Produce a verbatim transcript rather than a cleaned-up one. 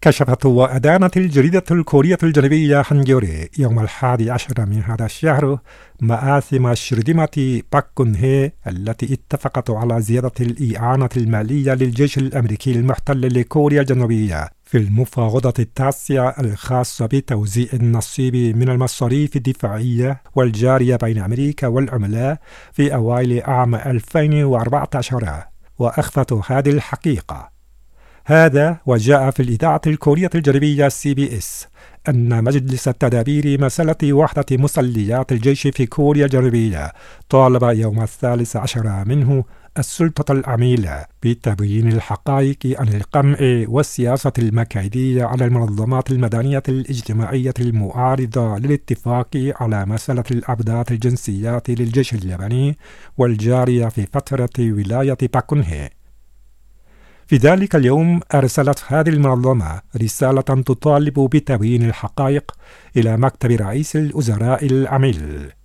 كشفت وأدانت الجريدة الكورية الجنوبية هانجيوري يوم الحادي عشر من هذا الشهر مآثم شردمة باك كون هي التي اتفقت على زيادة الإعانة المالية للجيش الأمريكي المحتل لكوريا الجنوبية في المفاوضة التاسعة الخاصة بتوزيع النصيب من المصاريف الدفاعية والجارية بين أمريكا والعملاء في أوائل عام ألفين وأربعة عشر. وأخفت هذه الحقيقة هذا وجاء في الإذاعة الكورية الجنوبية سي بي إس أن مجلس التدابير مسألة وحدة مسليات الجيش في كوريا الجنوبية طالب يوم الثالث عشر منه السلطة العميلة بتبيين الحقائق عن القمع والسياسة المكيدية على المنظمات المدنية الاجتماعية المعارضة للاتفاق على مسألة الأبدات الجنسيات للجيش الياباني والجارية في فترة ولاية باك كون هي. في ذلك اليوم أرسلت هذه المنظمة رسالة تطالب بتبيين الحقائق إلى مكتب رئيس الوزراء العميل.